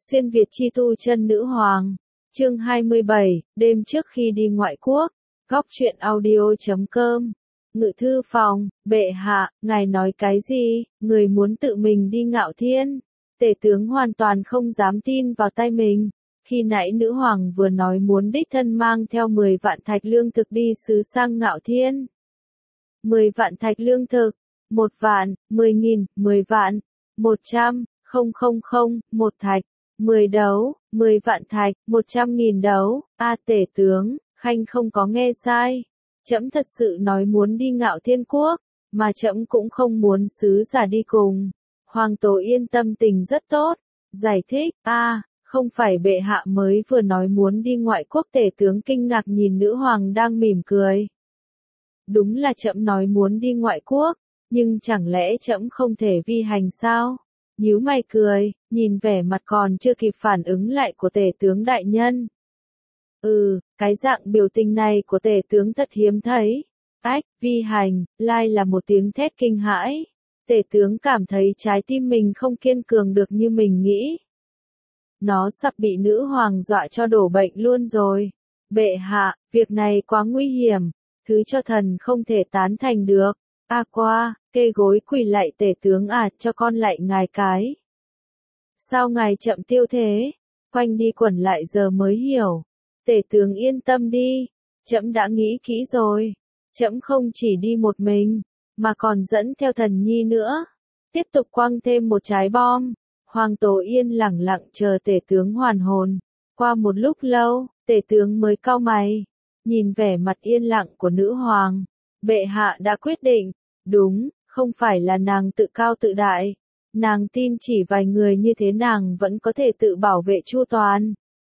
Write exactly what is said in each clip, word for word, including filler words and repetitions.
Xuyên Việt chi tu chân nữ hoàng. Chương hai mươi bảy, đêm trước khi đi ngoại quốc. Góc truyện audio chấm com. Ngự thư phòng, bệ hạ, ngài nói cái gì, người muốn tự mình đi Ngạo Thiên. Tể tướng hoàn toàn không dám tin vào tay mình. Khi nãy nữ hoàng vừa nói muốn đích thân mang theo mười vạn thạch lương thực đi sứ sang Ngạo Thiên. mười vạn thạch lương thực, một vạn, mười nghìn, mười vạn, một trăm, không không không, một thạch, mười đấu, mười vạn thạch, một trăm nghìn đấu. A tể tướng, khanh không có nghe sai. Trẫm thật sự nói muốn đi Ngạo Thiên quốc, mà trẫm cũng không muốn sứ giả đi cùng. Hoàng Tố Yên tâm tình rất tốt, giải thích, a, không phải bệ hạ mới vừa nói muốn đi ngoại quốc. Tể tướng kinh ngạc nhìn nữ hoàng đang mỉm cười. Đúng là trẫm nói muốn đi ngoại quốc, nhưng chẳng lẽ trẫm không thể vi hành sao? Nhíu mày cười, nhìn vẻ mặt còn chưa kịp phản ứng lại của tể tướng đại nhân. Ừ, cái dạng biểu tình này của tể tướng thật hiếm thấy. Ách, vi hành, lai là một tiếng thét kinh hãi. Tể tướng cảm thấy trái tim mình không kiên cường được như mình nghĩ. Nó sắp bị nữ hoàng dọa cho đổ bệnh luôn rồi. Bệ hạ, việc này quá nguy hiểm, thứ cho thần không thể tán thành được. A qua, kê gối quỳ lạy tể tướng à, cho con lạy ngài cái. Sao ngài chậm tiêu thế? Quanh đi quẩn lại giờ mới hiểu. Tể tướng yên tâm đi, trẫm đã nghĩ kỹ rồi. Trẫm không chỉ đi một mình, mà còn dẫn theo thần nhi nữa. Tiếp tục quăng thêm một trái bom. Hoàng Tố Yên lẳng lặng chờ tể tướng hoàn hồn. Qua một lúc lâu, tể tướng mới cau mày, nhìn vẻ mặt yên lặng của nữ hoàng. Bệ hạ đã quyết định. Đúng, không phải là nàng tự cao tự đại. Nàng tin chỉ vài người như thế nàng vẫn có thể tự bảo vệ chu toàn.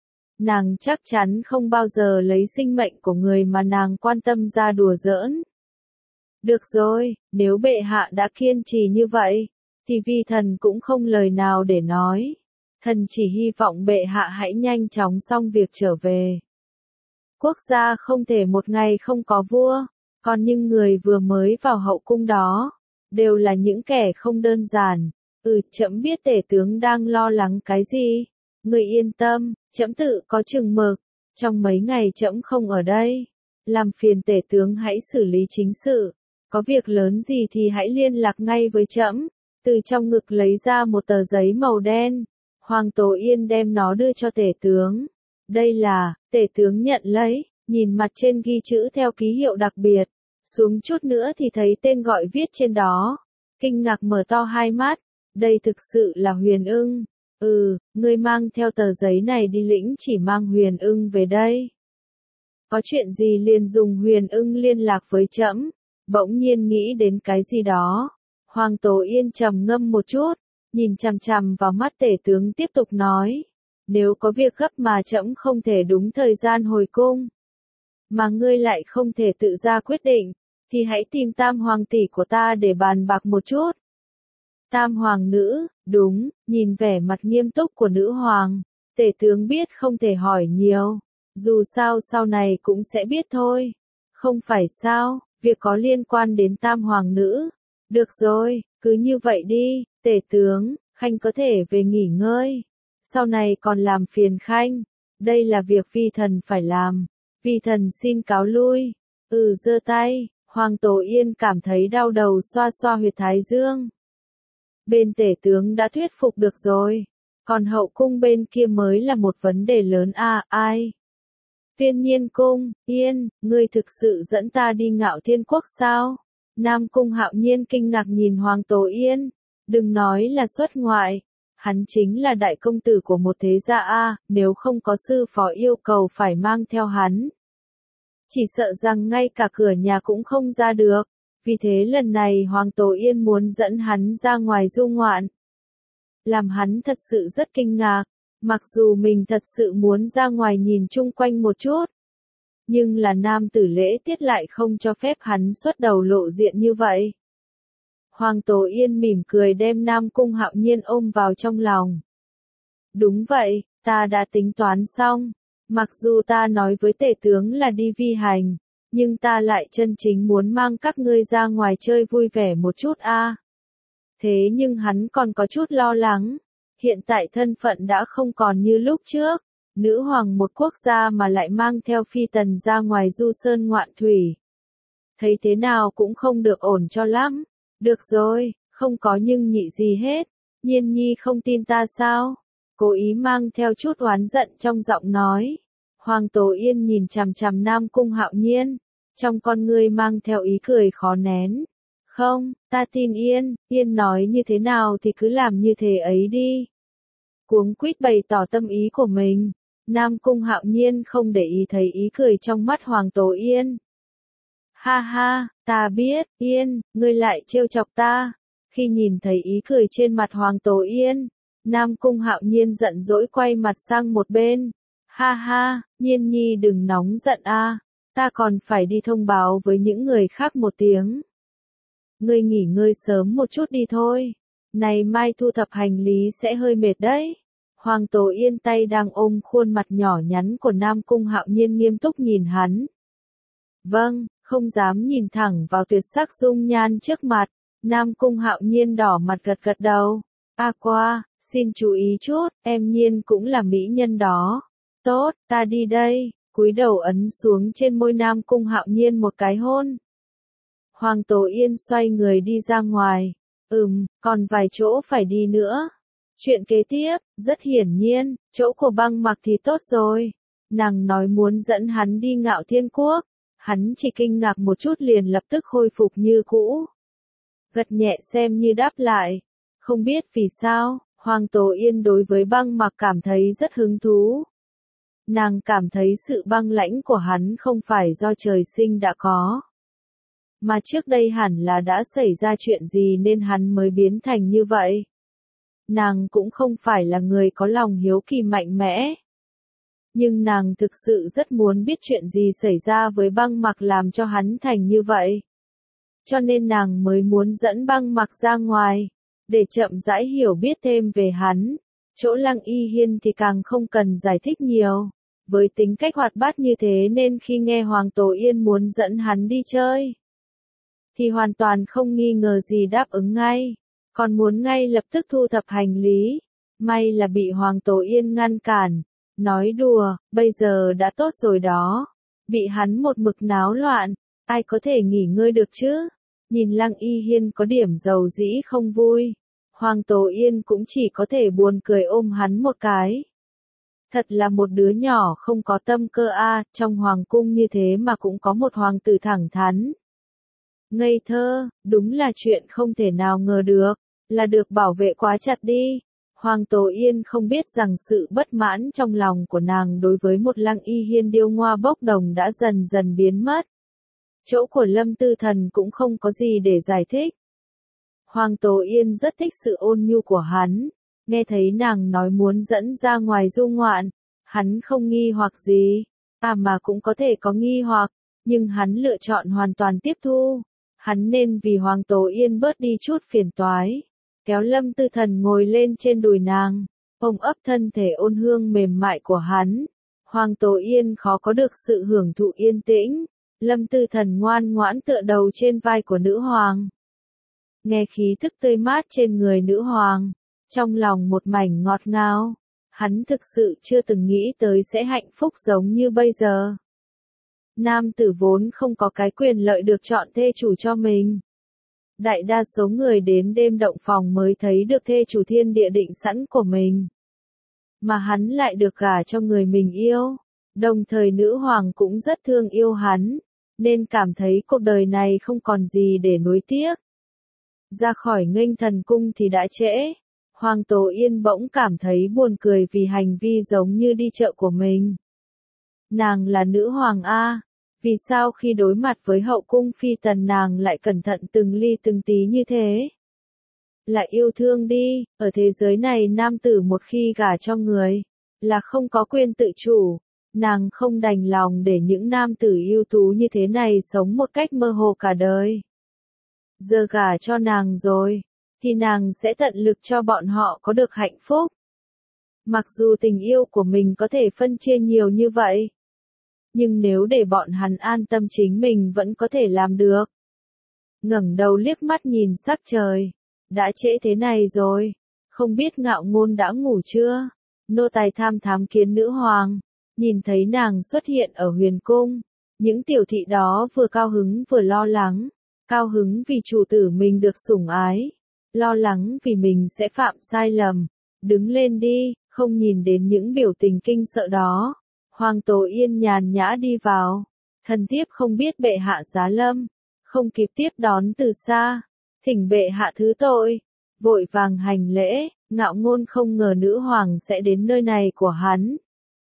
Nàng chắc chắn không bao giờ lấy sinh mệnh của người mà nàng quan tâm ra đùa giỡn. Được rồi, nếu bệ hạ đã kiên trì như vậy, thì vi thần cũng không lời nào để nói. Thần chỉ hy vọng bệ hạ hãy nhanh chóng xong việc trở về. Quốc gia không thể một ngày không có vua, còn những người vừa mới vào hậu cung đó, đều là những kẻ không đơn giản. Ừ, trẫm biết tể tướng đang lo lắng cái gì. Người yên tâm, trẫm tự có chừng mực. Trong mấy ngày trẫm không ở đây, làm phiền tể tướng hãy xử lý chính sự. Có việc lớn gì thì hãy liên lạc ngay với trẫm. Từ trong ngực lấy ra một tờ giấy màu đen. Hoàng Tố Yên đem nó đưa cho tể tướng. Đây là, tể tướng nhận lấy, nhìn mặt trên ghi chữ theo ký hiệu đặc biệt. Xuống chút nữa thì thấy tên gọi viết trên đó. Kinh ngạc mở to hai mắt. Đây thực sự là Huyền Ưng. Ừ, ngươi mang theo tờ giấy này đi lĩnh chỉ mang Huyền Ưng về đây. Có chuyện gì liền dùng Huyền Ưng liên lạc với trẫm. Bỗng nhiên nghĩ đến cái gì đó. Hoàng Tố Yên trầm ngâm một chút, nhìn chằm chằm vào mắt tể tướng tiếp tục nói. Nếu có việc gấp mà trẫm không thể đúng thời gian hồi cung, mà ngươi lại không thể tự ra quyết định, thì hãy tìm tam hoàng tỷ của ta để bàn bạc một chút. Tam hoàng nữ, đúng, nhìn vẻ mặt nghiêm túc của nữ hoàng, tể tướng biết không thể hỏi nhiều, dù sao sau này cũng sẽ biết thôi. Không phải sao, việc có liên quan đến tam hoàng nữ. Được rồi, cứ như vậy đi, tể tướng, khanh có thể về nghỉ ngơi. Sau này còn làm phiền khanh, đây là việc vi thần phải làm. Vi thần xin cáo lui. Ừ, giơ tay. Hoàng Tố Yên cảm thấy đau đầu xoa xoa huyệt thái dương. Bên tể tướng đã thuyết phục được rồi, còn hậu cung bên kia mới là một vấn đề lớn à, ai? Viên Nhiên cung, Yên, ngươi thực sự dẫn ta đi Ngạo Thiên quốc sao? Nam cung Hạo Nhiên kinh ngạc nhìn Hoàng Tố Yên, đừng nói là xuất ngoại, hắn chính là đại công tử của một thế gia a, nếu không có sư phó yêu cầu phải mang theo hắn, chỉ sợ rằng ngay cả cửa nhà cũng không ra được. Vì thế lần này Hoàng Tố Yên muốn dẫn hắn ra ngoài du ngoạn. Làm hắn thật sự rất kinh ngạc, mặc dù mình thật sự muốn ra ngoài nhìn chung quanh một chút. Nhưng là nam tử lễ tiết lại không cho phép hắn xuất đầu lộ diện như vậy. Hoàng Tố Yên mỉm cười đem Nam cung Hạo Nhiên ôm vào trong lòng. Đúng vậy, ta đã tính toán xong. Mặc dù ta nói với tể tướng là đi vi hành, nhưng ta lại chân chính muốn mang các ngươi ra ngoài chơi vui vẻ một chút a. Thế nhưng hắn còn có chút lo lắng. Hiện tại thân phận đã không còn như lúc trước, nữ hoàng một quốc gia mà lại mang theo phi tần ra ngoài du sơn ngoạn thủy. Thấy thế nào cũng không được ổn cho lắm. Được rồi, không có nhưng nhị gì hết. Nhiên nhi không tin ta sao? Cố ý mang theo chút oán giận trong giọng nói. Hoàng Tố Yên nhìn chằm chằm Nam Cung Hạo Nhiên, trong con ngươi mang theo ý cười khó nén. Không, ta tin Yên, Yên nói như thế nào thì cứ làm như thế ấy đi. Cuống quýt bày tỏ tâm ý của mình, Nam Cung Hạo Nhiên không để ý thấy ý cười trong mắt Hoàng Tố Yên. Ha ha, ta biết, Yên, ngươi lại trêu chọc ta. Khi nhìn thấy ý cười trên mặt Hoàng Tố Yên, Nam Cung Hạo Nhiên giận dỗi quay mặt sang một bên. Ha ha, Nhiên nhi đừng nóng giận a, ta còn phải đi thông báo với những người khác một tiếng. Ngươi nghỉ ngơi sớm một chút đi thôi, này mai thu thập hành lý sẽ hơi mệt đấy. Hoàng Tố Yên tay đang ôm khuôn mặt nhỏ nhắn của Nam Cung Hạo Nhiên nghiêm túc nhìn hắn. Vâng, không dám nhìn thẳng vào tuyệt sắc dung nhan trước mặt, Nam Cung Hạo Nhiên đỏ mặt gật gật đầu. A qua, xin chú ý chút, em Nhiên cũng là mỹ nhân đó. Tốt, ta đi đây, cúi đầu ấn xuống trên môi Nam Cung Hạo Nhiên một cái hôn. Hoàng Tố Yên xoay người đi ra ngoài. Ừm, còn vài chỗ phải đi nữa. Chuyện kế tiếp, rất hiển nhiên, chỗ của Băng Mặc thì tốt rồi. Nàng nói muốn dẫn hắn đi Ngạo Thiên Quốc. Hắn chỉ kinh ngạc một chút liền lập tức khôi phục như cũ. Gật nhẹ xem như đáp lại. Không biết vì sao, Hoàng Tố Yên đối với Băng Mặc cảm thấy rất hứng thú. Nàng cảm thấy sự băng lãnh của hắn không phải do trời sinh đã có, mà trước đây hẳn là đã xảy ra chuyện gì nên hắn mới biến thành như vậy. Nàng cũng không phải là người có lòng hiếu kỳ mạnh mẽ. Nhưng nàng thực sự rất muốn biết chuyện gì xảy ra với Băng Mặc làm cho hắn thành như vậy. Cho nên nàng mới muốn dẫn Băng Mặc ra ngoài, để chậm rãi hiểu biết thêm về hắn. Chỗ Lăng Y Hiên thì càng không cần giải thích nhiều. Với tính cách hoạt bát như thế nên khi nghe Hoàng Tố Yên muốn dẫn hắn đi chơi, thì hoàn toàn không nghi ngờ gì đáp ứng ngay. Còn muốn ngay lập tức thu thập hành lý. May là bị Hoàng Tố Yên ngăn cản. Nói đùa, bây giờ đã tốt rồi đó. Bị hắn một mực náo loạn, ai có thể nghỉ ngơi được chứ? Nhìn Lăng Y Hiên có điểm dầu dĩ không vui. Hoàng Tố Yên cũng chỉ có thể buồn cười ôm hắn một cái. Thật là một đứa nhỏ không có tâm cơ a, trong hoàng cung như thế mà cũng có một hoàng tử thẳng thắn. Ngây thơ, đúng là chuyện không thể nào ngờ được, là được bảo vệ quá chặt đi. Hoàng Tố Yên không biết rằng sự bất mãn trong lòng của nàng đối với một Lăng Y Hiên điêu ngoa bốc đồng đã dần dần biến mất. Chỗ của Lâm Tư Thần cũng không có gì để giải thích. Hoàng Tố Yên rất thích sự ôn nhu của hắn. Nghe thấy nàng nói muốn dẫn ra ngoài du ngoạn, hắn không nghi hoặc gì, à mà cũng có thể có nghi hoặc, nhưng hắn lựa chọn hoàn toàn tiếp thu. Hắn nên vì Hoàng Tố Yên bớt đi chút phiền toái, kéo Lâm Tư Thần ngồi lên trên đùi nàng, ôm ấp thân thể ôn hương mềm mại của hắn. Hoàng Tố Yên khó có được sự hưởng thụ yên tĩnh, Lâm Tư Thần ngoan ngoãn tựa đầu trên vai của nữ hoàng. Nghe khí thức tươi mát trên người nữ hoàng, trong lòng một mảnh ngọt ngào, hắn thực sự chưa từng nghĩ tới sẽ hạnh phúc giống như bây giờ. Nam tử vốn không có cái quyền lợi được chọn thê chủ cho mình. Đại đa số người đến đêm động phòng mới thấy được thê chủ thiên địa định sẵn của mình. Mà hắn lại được gả cho người mình yêu. Đồng thời nữ hoàng cũng rất thương yêu hắn, nên cảm thấy cuộc đời này không còn gì để nuối tiếc. Ra khỏi Nghênh Thần Cung thì đã trễ. Hoàng Tố Yên bỗng cảm thấy buồn cười vì hành vi giống như đi chợ của mình. Nàng là nữ hoàng A, vì sao khi đối mặt với hậu cung phi tần nàng lại cẩn thận từng ly từng tí như thế? Là yêu thương đi, ở thế giới này nam tử một khi gả cho người, là không có quyền tự chủ. Nàng không đành lòng để những nam tử ưu tú như thế này sống một cách mơ hồ cả đời. Giờ gả cho nàng rồi, thì nàng sẽ tận lực cho bọn họ có được hạnh phúc. Mặc dù tình yêu của mình có thể phân chia nhiều như vậy, nhưng nếu để bọn hắn an tâm chính mình vẫn có thể làm được. Ngẩng đầu liếc mắt nhìn sắc trời, đã trễ thế này rồi, Không biết Ngạo Ngôn đã ngủ chưa? Nô tài tham thám kiến nữ hoàng, nhìn thấy nàng xuất hiện ở huyền cung. Những tiểu thị đó vừa cao hứng vừa lo lắng. Cao hứng vì chủ tử mình được sủng ái. Lo lắng vì mình sẽ phạm sai lầm. Đứng lên đi, không nhìn đến những biểu tình kinh sợ đó. Hoàng Tố Yên nhàn nhã đi vào. Thần thiếp không biết bệ hạ giá lâm. Không kịp tiếp đón từ xa. Thỉnh bệ hạ thứ tội. Vội vàng hành lễ, Ngạo Ngôn không ngờ nữ hoàng sẽ đến nơi này của hắn.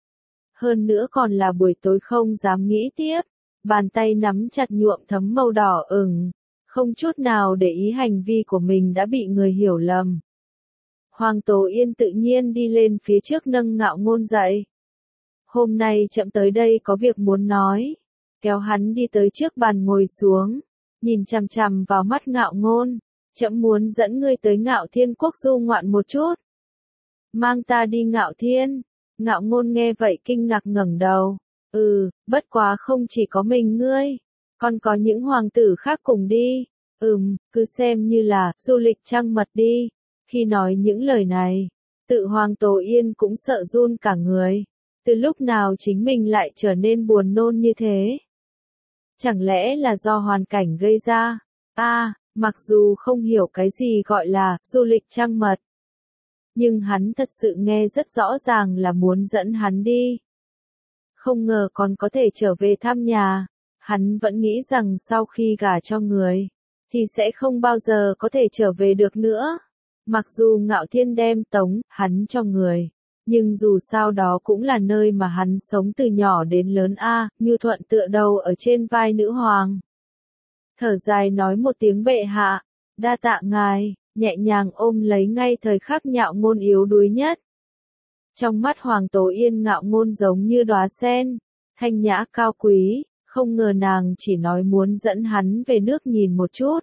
Hơn nữa còn là buổi tối không dám nghĩ tiếp. Bàn tay nắm chặt nhuộm thấm màu đỏ ửng. Không chút nào để ý hành vi của mình đã bị người hiểu lầm. Hoàng Tố Yên tự nhiên đi lên phía trước nâng Ngạo Ngôn dậy. Hôm nay trẫm tới đây có việc muốn nói. Kéo hắn đi tới trước bàn ngồi xuống. Nhìn chằm chằm vào mắt Ngạo Ngôn. Trẫm muốn dẫn ngươi tới Ngạo Thiên Quốc du ngoạn một chút. Mang ta đi Ngạo Thiên. Ngạo Ngôn nghe vậy kinh ngạc ngẩng đầu. Ừ, bất quá không chỉ có mình ngươi. Còn có những hoàng tử khác cùng đi. Ừm, cứ xem như là du lịch trăng mật đi. Khi nói những lời này, tự Hoàng Tố Yên cũng sợ run cả người. Từ lúc nào chính mình lại trở nên buồn nôn như thế? Chẳng lẽ là do hoàn cảnh gây ra? À, mặc dù không hiểu cái gì gọi là du lịch trăng mật. Nhưng hắn thật sự nghe rất rõ ràng là muốn dẫn hắn đi. Không ngờ còn có thể trở về thăm nhà. Hắn vẫn nghĩ rằng sau khi gả cho người, thì sẽ không bao giờ có thể trở về được nữa. Mặc dù Ngạo Thiên đem tống hắn cho người, nhưng dù sao đó cũng là nơi mà hắn sống từ nhỏ đến lớn a, Như Thuận tựa đầu ở trên vai nữ hoàng. Thở dài nói một tiếng bệ hạ, đa tạ ngài, nhẹ nhàng ôm lấy ngay thời khắc Ngạo Ngôn yếu đuối nhất. Trong mắt Hoàng Tố Yên Ngạo Ngôn giống như đóa sen, thanh nhã cao quý, không ngờ nàng chỉ nói muốn dẫn hắn về nước nhìn một chút.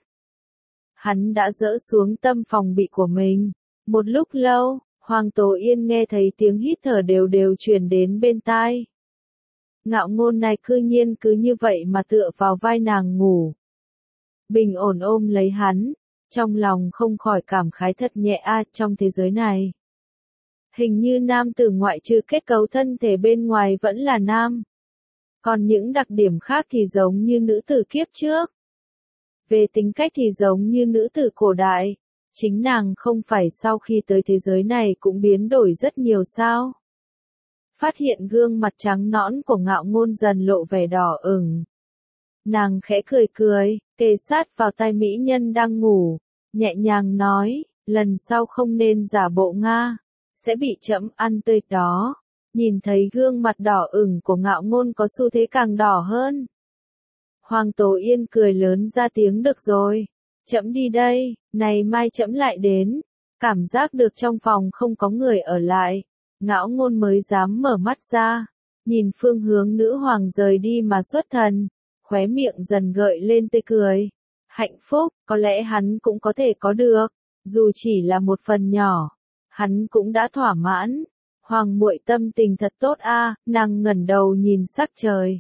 Hắn đã dỡ xuống tâm phòng bị của mình. Một lúc lâu, Hoàng Tố Yên nghe thấy tiếng hít thở đều đều truyền đến bên tai. Ngạo Ngôn này cư nhiên cứ như vậy mà tựa vào vai nàng ngủ. Bình ổn ôm lấy hắn, trong lòng không khỏi cảm khái thật nhẹ a, trong thế giới này. Hình như nam tử ngoại trừ kết cấu thân thể bên ngoài vẫn là nam. Còn những đặc điểm khác thì giống như nữ tử kiếp trước. Về tính cách thì giống như nữ tử cổ đại. Chính nàng không phải sau khi tới thế giới này cũng biến đổi rất nhiều sao. Phát hiện gương mặt trắng nõn của Ngạo Ngôn dần lộ vẻ đỏ ửng. Nàng khẽ cười cười, kề sát vào tai mỹ nhân đang ngủ, nhẹ nhàng nói, lần sau không nên giả bộ Nga, sẽ bị trẫm ăn tươi đó. Nhìn thấy gương mặt đỏ ửng của Ngạo Ngôn có xu thế càng đỏ hơn. Hoàng Tố Yên cười lớn ra tiếng được rồi, trẫm đi đây, này mai trẫm lại đến. Cảm giác được trong phòng không có người ở lại, Ngạo Ngôn mới dám mở mắt ra, nhìn phương hướng nữ hoàng rời đi mà xuất thần, khóe miệng dần gợi lên tươi cười. Hạnh phúc, có lẽ hắn cũng có thể có được, dù chỉ là một phần nhỏ, hắn cũng đã thỏa mãn. Hoàng muội tâm tình thật tốt a, nàng ngẩng đầu nhìn sắc trời.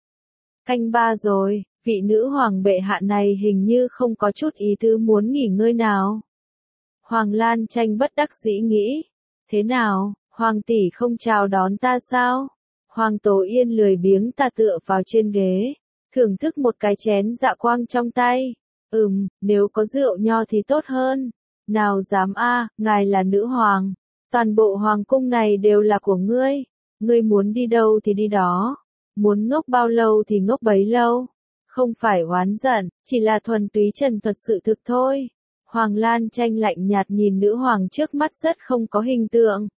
Canh ba rồi, vị nữ hoàng bệ hạ này hình như không có chút ý tứ muốn nghỉ ngơi nào. Hoàng Lan Tranh bất đắc dĩ nghĩ, thế nào, hoàng tỷ không chào đón ta sao? Hoàng Tố Yên lười biếng ta tựa vào trên ghế, thưởng thức một cái chén dạ quang trong tay. Ừm, nếu có rượu nho thì tốt hơn. Nào dám a, ngài là nữ hoàng. Toàn bộ hoàng cung này đều là của ngươi. Ngươi muốn đi đâu thì đi đó. Muốn ngốc bao lâu thì ngốc bấy lâu. Không phải oán giận, chỉ là thuần túy trần thuật sự thực thôi. Hoàng Lan Tranh lạnh nhạt nhìn nữ hoàng trước mắt rất không có hình tượng.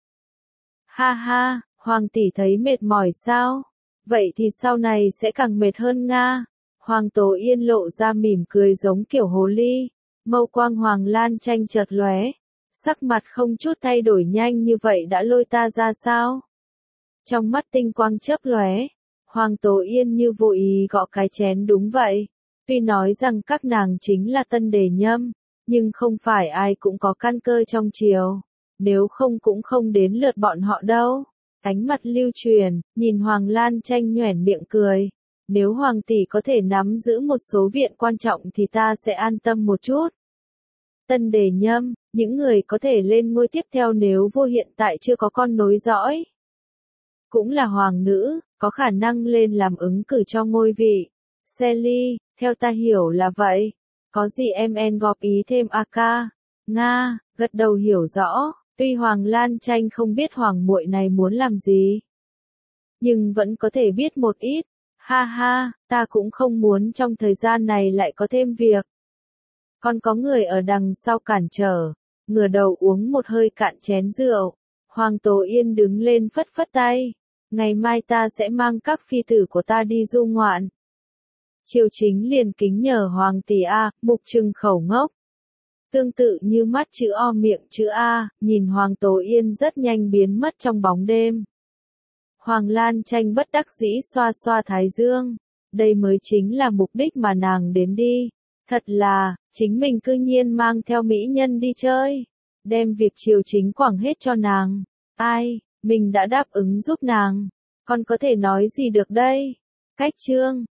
Ha ha, hoàng tỷ thấy mệt mỏi sao? Vậy thì sau này sẽ càng mệt hơn Nga. Hoàng Tố Yên lộ ra mỉm cười giống kiểu hồ ly. Mâu quang Hoàng Lan Tranh chợt lóe. Sắc mặt không chút thay đổi nhanh như vậy đã lôi ta ra sao? Trong mắt tinh quang chớp lóe. Hoàng Tố Yên như vô ý gõ cái chén đúng vậy. Tuy nói rằng các nàng chính là tân đề nhâm, nhưng không phải ai cũng có căn cơ trong triều. Nếu không cũng không đến lượt bọn họ đâu. Ánh mặt lưu truyền, nhìn Hoàng Lan Tranh nhoẻn miệng cười. Nếu hoàng tỷ có thể nắm giữ một số viện quan trọng thì ta sẽ an tâm một chút. Tân đề nhâm, những người có thể lên ngôi tiếp theo nếu vua hiện tại chưa có con nối dõi. Cũng là hoàng nữ, có khả năng lên làm ứng cử cho ngôi vị. Sally, theo ta hiểu là vậy. Có gì em en góp ý thêm a ca? Nga, gật đầu hiểu rõ, tuy Hoàng Lan Tranh không biết hoàng muội này muốn làm gì. Nhưng vẫn có thể biết một ít. Ha ha, ta cũng không muốn trong thời gian này lại có thêm việc. Còn có người ở đằng sau cản trở, ngửa đầu uống một hơi cạn chén rượu. Hoàng Tố Yên đứng lên phất phất tay. Ngày mai ta sẽ mang các phi tử của ta đi du ngoạn. Triều Chính liền kính nhờ Hoàng tỷ A, mục trừng khẩu ngốc. Tương tự như mắt chữ O miệng chữ A, nhìn Hoàng Tố Yên rất nhanh biến mất trong bóng đêm. Hoàng Lan Tranh bất đắc dĩ xoa xoa thái dương. Đây mới chính là mục đích mà nàng đến đi. Thật là, chính mình cư nhiên mang theo mỹ nhân đi chơi. Đem việc Triều Chính quẳng hết cho nàng. Ai, mình đã đáp ứng giúp nàng. Còn có thể nói gì được đây? Cách chương.